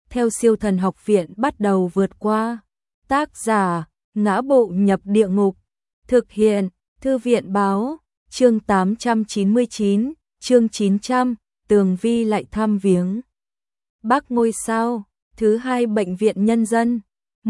theo Siêu Thần Học Viện bắt đầu vượt qua. Tác giả: Ngã Bộ Nhập Địa Ngục. Thực hiện: Thư viện báo. Chương 899, chương 900, Tường Vi lại thăm viếng. Bác ngôi sao, thứ hai bệnh viện nhân dân,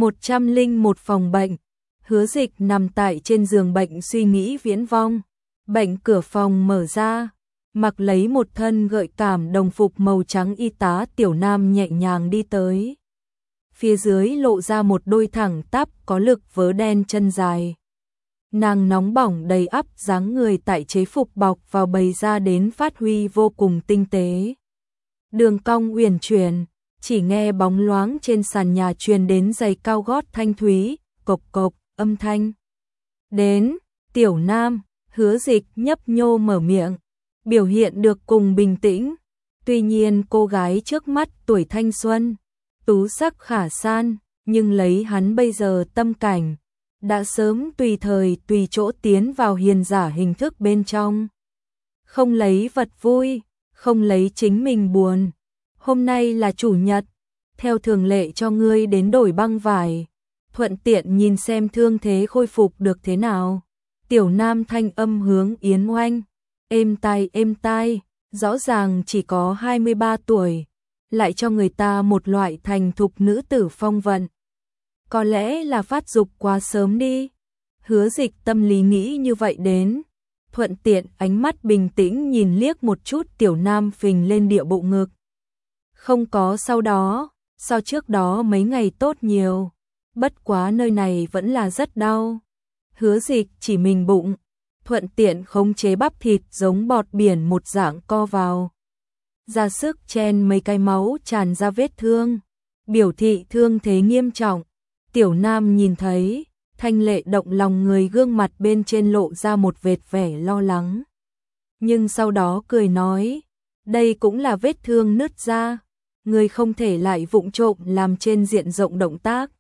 101 phòng bệnh. Hứa Dịch nằm tại trên giường bệnh suy nghĩ viễn vông. Bệnh cửa phòng mở ra, mặc lấy một thân gợi cảm đồng phục màu trắng y tá Tiểu Nam nhẹ nhàng đi tới. Phía dưới lộ ra một đôi thẳng tắp có lực vớ đen chân dài. Nàng nóng bỏng đầy ắp dáng người tại chế phục bọc vào bày ra đến phát huy vô cùng tinh tế. Đường cong uyển chuyển, chỉ nghe bóng loáng trên sàn nhà truyền đến giày cao gót thanh thúy, cộc cộc, âm thanh. Đến, Tiểu Nam, Hứa Dịch nhấp nhô mở miệng, biểu hiện được cùng bình tĩnh. Tuy nhiên cô gái trước mắt tuổi thanh xuân, tú sắc khả san, nhưng lấy hắn bây giờ tâm cảnh, đã sớm tùy thời tùy chỗ tiến vào hiền giả hình thức bên trong. Không lấy vật vui, không lấy chính mình buồn. Hôm nay là chủ nhật, theo thường lệ cho ngươi đến đổi băng vải, thuận tiện nhìn xem thương thế khôi phục được thế nào. Tiểu Nam thanh âm hướng Yến Oanh, êm tai, rõ ràng chỉ có 23 tuổi, lại cho người ta một loại thành thục nữ tử phong vận. Có lẽ là phát dục quá sớm đi. Hứa Dịch tâm lý nghĩ như vậy đến, thuận tiện ánh mắt bình tĩnh nhìn liếc một chút Tiểu Nam phình lên địa bộ ngực. Không có sau đó, sau trước đó mấy ngày tốt nhiều, bất quá nơi này vẫn là rất đau. Hứa Dịch chỉ mình bụng, thuận tiện khống chế bắp thịt giống bọt biển một dạng co vào. Ra sức chen mấy cái máu tràn ra vết thương, biểu thị thương thế nghiêm trọng. Tiểu Nam nhìn thấy, thanh lệ động lòng người gương mặt bên trên lộ ra một vệt vẻ lo lắng. Nhưng sau đó cười nói, đây cũng là vết thương nứt ra, người không thể lại vụng trộm làm trên diện rộng động tác.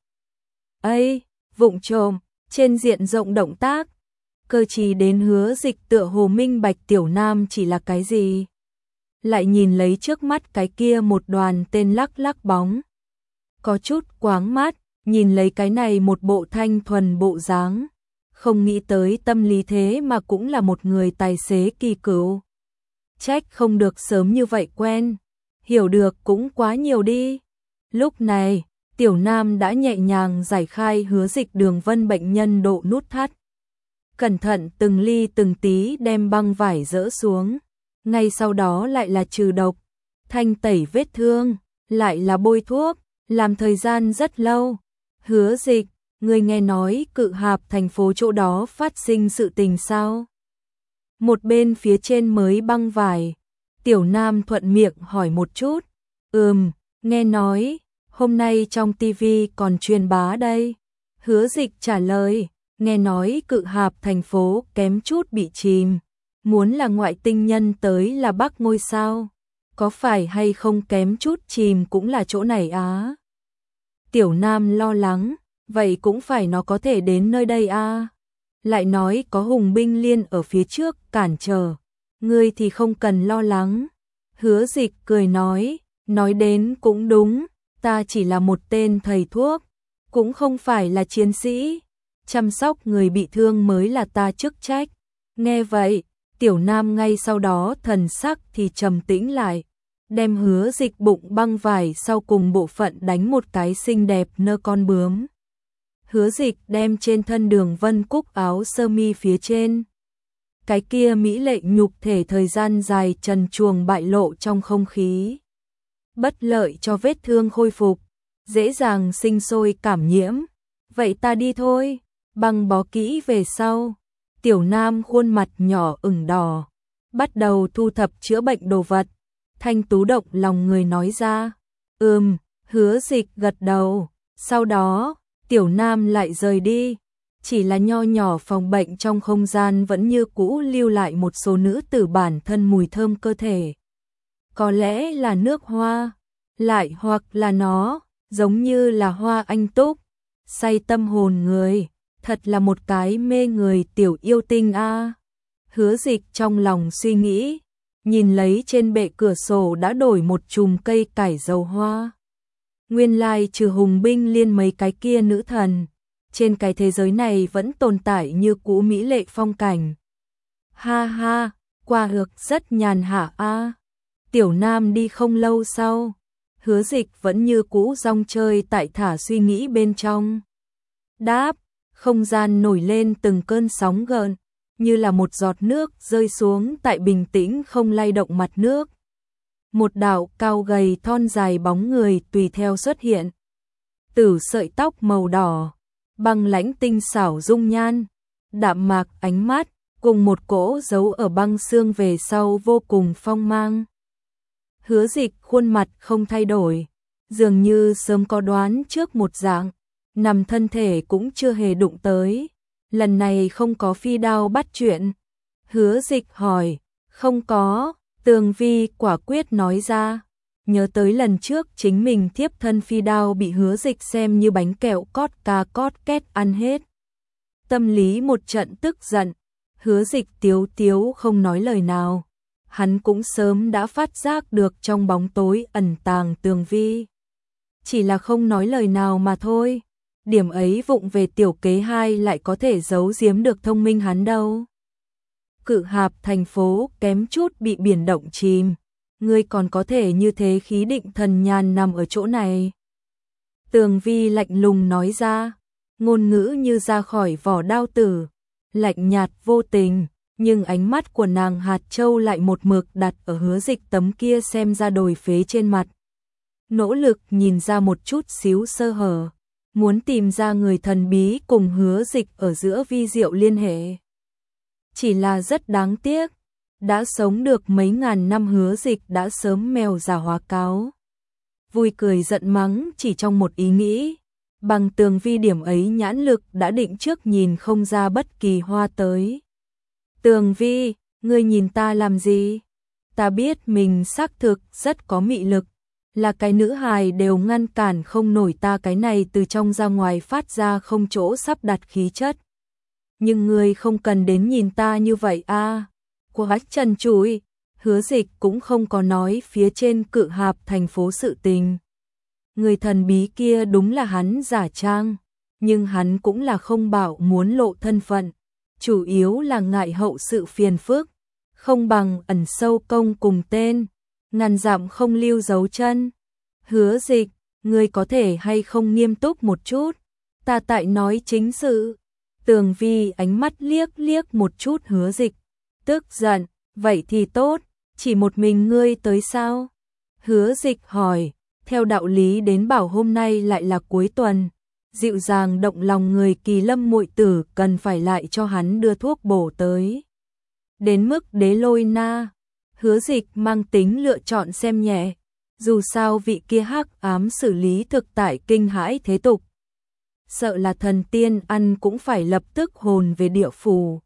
Ây, vụng trộm, trên diện rộng động tác. Cơ trí đến Hứa Dịch tựa hồ minh bạch Tiểu Nam chỉ là cái gì. Lại nhìn lấy trước mắt cái kia một đoàn tên lắc lắc bóng. Có chút quáng mắt, nhìn lấy cái này một bộ thanh thuần bộ dáng. Không nghĩ tới tâm lý thế mà cũng là một người tài xế kỳ cựu. Trách không được sớm như vậy quen. Hiểu được cũng quá nhiều đi. Lúc này, Tiểu Nam đã nhẹ nhàng giải khai Hứa Dịch đường vân bệnh nhân độ nút thắt. Cẩn thận từng ly từng tí đem băng vải dỡ xuống. Ngay sau đó lại là trừ độc, thanh tẩy vết thương, lại là bôi thuốc, làm thời gian rất lâu. Hứa Dịch, người nghe nói Cự Hạp thành phố chỗ đó phát sinh sự tình sao? Một bên phía trên mới băng vải, Tiểu Nam thuận miệng hỏi một chút. Nghe nói, hôm nay trong tivi còn truyền bá đây. Hứa Dịch trả lời, nghe nói Cự Hạp thành phố kém chút bị chìm. Muốn là ngoại tinh nhân tới là Bắc ngôi sao. Có phải hay không kém chút chìm cũng là chỗ này á? Tiểu Nam lo lắng, vậy cũng phải nó có thể đến nơi đây à? Lại nói có hùng binh liên ở phía trước cản trở, ngươi thì không cần lo lắng. Hứa Dịch cười nói đến cũng đúng, ta chỉ là một tên thầy thuốc, cũng không phải là chiến sĩ, chăm sóc người bị thương mới là ta chức trách. Nghe vậy, Tiểu Nam ngay sau đó thần sắc thì trầm tĩnh lại, đem Hứa Dịch bụng băng vải sau cùng bộ phận đánh một cái xinh đẹp nơ con bướm. Hứa Dịch đem trên thân Đường Vân Cúc áo sơ mi phía trên. Cái kia mỹ lệ nhục thể thời gian dài trần truồng bại lộ trong không khí. Bất lợi cho vết thương khôi phục, dễ dàng sinh sôi cảm nhiễm. Vậy ta đi thôi, băng bó kỹ về sau. Tiểu Nam khuôn mặt nhỏ ửng đỏ, bắt đầu thu thập chữa bệnh đồ vật. Thanh tú động lòng người nói ra. Hứa Dịch gật đầu. Sau đó, Tiểu Nam lại rời đi. Chỉ là nho nhỏ phòng bệnh trong không gian vẫn như cũ lưu lại một số nữ tử bản thân mùi thơm cơ thể. Có lẽ là nước hoa, lại hoặc là nó, giống như là hoa anh túc, say tâm hồn người. Thật là một cái mê người tiểu yêu tinh a. Hứa Dịch trong lòng suy nghĩ, nhìn lấy trên bệ cửa sổ đã đổi một chùm cây cải dầu hoa. Nguyên lai trừ Hùng Binh Liên mấy cái kia nữ thần, trên cái thế giới này vẫn tồn tại như cũ mỹ lệ phong cảnh. Ha ha, qua hược rất nhàn hạ a. Tiểu Nam đi không lâu sau, Hứa Dịch vẫn như cũ rong chơi tại thả suy nghĩ bên trong. Đáp, không gian nổi lên từng cơn sóng gợn, như là một giọt nước rơi xuống tại bình tĩnh không lay động mặt nước. Một đạo cao gầy thon dài bóng người tùy theo xuất hiện. Tử sợi tóc màu đỏ, băng lãnh tinh xảo dung nhan, đạm mạc ánh mắt, cùng một cỗ giấu ở băng xương về sau vô cùng phong mang. Hứa Dịch khuôn mặt không thay đổi, dường như sớm có đoán trước một dạng, nằm thân thể cũng chưa hề đụng tới. Lần này không có phi đao bắt chuyện. Hứa Dịch hỏi, không có, Tường Vi quả quyết nói ra. Nhớ tới lần trước chính mình thiếp thân phi đao bị Hứa Dịch xem như bánh kẹo cót ca cót két ăn hết. Tâm lý một trận tức giận, Hứa Dịch tiếu tiếu không nói lời nào. Hắn cũng sớm đã phát giác được trong bóng tối ẩn tàng Tường Vi. Chỉ là không nói lời nào mà thôi. Điểm ấy vụng về tiểu kế hai lại có thể giấu giếm được thông minh hắn đâu. Cự Hạp thành phố kém chút bị biển động chìm. Ngươi còn có thể như thế khí định thần nhàn nằm ở chỗ này. Tường Vi lạnh lùng nói ra, ngôn ngữ như ra khỏi vỏ đao tử, lạnh nhạt vô tình, nhưng ánh mắt của nàng hạt châu lại một mực đặt ở Hứa Dịch tấm kia xem ra đồi phế trên mặt. Nỗ lực nhìn ra một chút xíu sơ hở, muốn tìm ra người thần bí cùng Hứa Dịch ở giữa vi diệu liên hệ. Chỉ là rất đáng tiếc, đã sống được mấy ngàn năm Hứa Dịch đã sớm mèo già hóa cáo. Vui cười giận mắng chỉ trong một ý nghĩ, bằng Tường Vi điểm ấy nhãn lực đã định trước nhìn không ra bất kỳ hoa tới. Tường Vi, ngươi nhìn ta làm gì? Ta biết mình xác thực rất có mị lực, là cái nữ hài đều ngăn cản không nổi ta cái này từ trong ra ngoài phát ra không chỗ sắp đặt khí chất. Nhưng ngươi không cần đến nhìn ta như vậy a. Quá trần trụi, Hứa Dịch cũng không có nói phía trên Cự Hạp thành phố sự tình. Người thần bí kia đúng là hắn giả trang, nhưng hắn cũng là không bảo muốn lộ thân phận, chủ yếu là ngại hậu sự phiền phức, không bằng ẩn sâu công cùng tên, ngàn dặm không lưu dấu chân. Hứa Dịch, ngươi có thể hay không nghiêm túc một chút, ta tại nói chính sự. Tường Vi ánh mắt liếc liếc một chút Hứa Dịch, tức giận, vậy thì tốt, chỉ một mình ngươi tới sao? Hứa Dịch hỏi, theo đạo lý đến bảo hôm nay lại là cuối tuần, dịu dàng động lòng người Kỳ Lâm muội tử cần phải lại cho hắn đưa thuốc bổ tới. Đến mức Đế Lôi Na, Hứa Dịch mang tính lựa chọn xem nhẹ, dù sao vị kia hắc ám xử lý thực tại kinh hãi thế tục. Sợ là thần tiên ăn cũng phải lập tức hồn về địa phủ.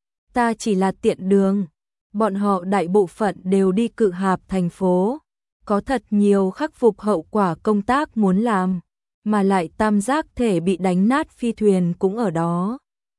Ta chỉ là tiện đường, bọn họ đại bộ phận đều đi Cự Hạp thành phố, có thật nhiều khắc phục hậu quả công tác muốn làm, mà lại tam giác thể bị đánh nát phi thuyền cũng ở đó.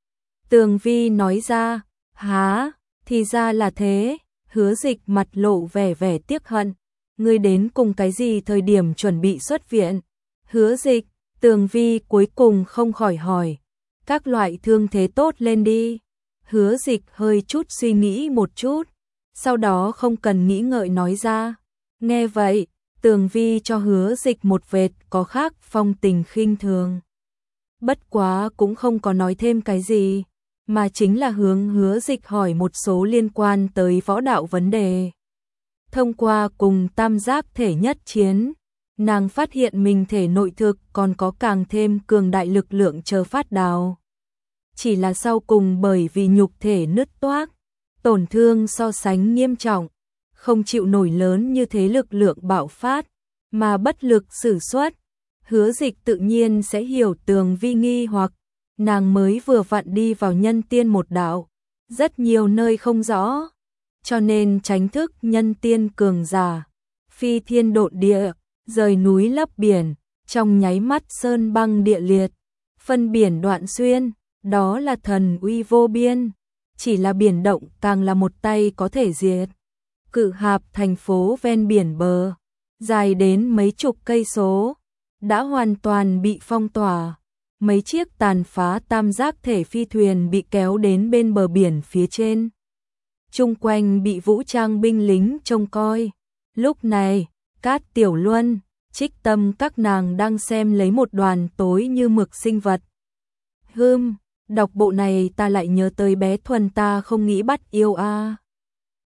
Tường Vi nói ra, há, thì ra là thế. Hứa Dịch mặt lộ vẻ vẻ tiếc hận, ngươi đến cùng cái gì thời điểm chuẩn bị xuất viện? Hứa Dịch, Tường Vi cuối cùng không khỏi hỏi, các loại thương thế tốt lên đi. Hứa Dịch hơi chút suy nghĩ một chút, sau đó không cần nghĩ ngợi nói ra. Nghe vậy, Tường Vi cho Hứa Dịch một vệt có khác phong tình khinh thường. Bất quá cũng không có nói thêm cái gì, mà chính là hướng Hứa Dịch hỏi một số liên quan tới võ đạo vấn đề. Thông qua cùng tam giác thể nhất chiến, nàng phát hiện mình thể nội thực còn có càng thêm cường đại lực lượng chờ phát đào. Chỉ là sau cùng bởi vì nhục thể nứt toác, tổn thương so sánh nghiêm trọng, không chịu nổi lớn như thế lực lượng bạo phát, mà bất lực sử xuất. Hứa Dịch tự nhiên sẽ hiểu Tường Vi nghi hoặc, nàng mới vừa vặn đi vào nhân tiên một đạo, rất nhiều nơi không rõ, cho nên tránh thức nhân tiên cường giả, phi thiên độn địa, rời núi lấp biển, trong nháy mắt sơn băng địa liệt, phân biển đoạn xuyên, đó là thần uy vô biên, chỉ là biển động càng là một tay có thể diệt. Cự Hạp thành phố ven biển bờ, dài đến mấy chục cây số, đã hoàn toàn bị phong tỏa. Mấy chiếc tàn phá tam giác thể phi thuyền bị kéo đến bên bờ biển phía trên. Chung quanh bị vũ trang binh lính trông coi. Lúc này, Cát Tiểu Luân, Trích Tâm các nàng đang xem lấy một đoàn tối như mực sinh vật. Đọc bộ này ta lại nhớ tới bé Thuần ta không nghĩ bắt yêu a.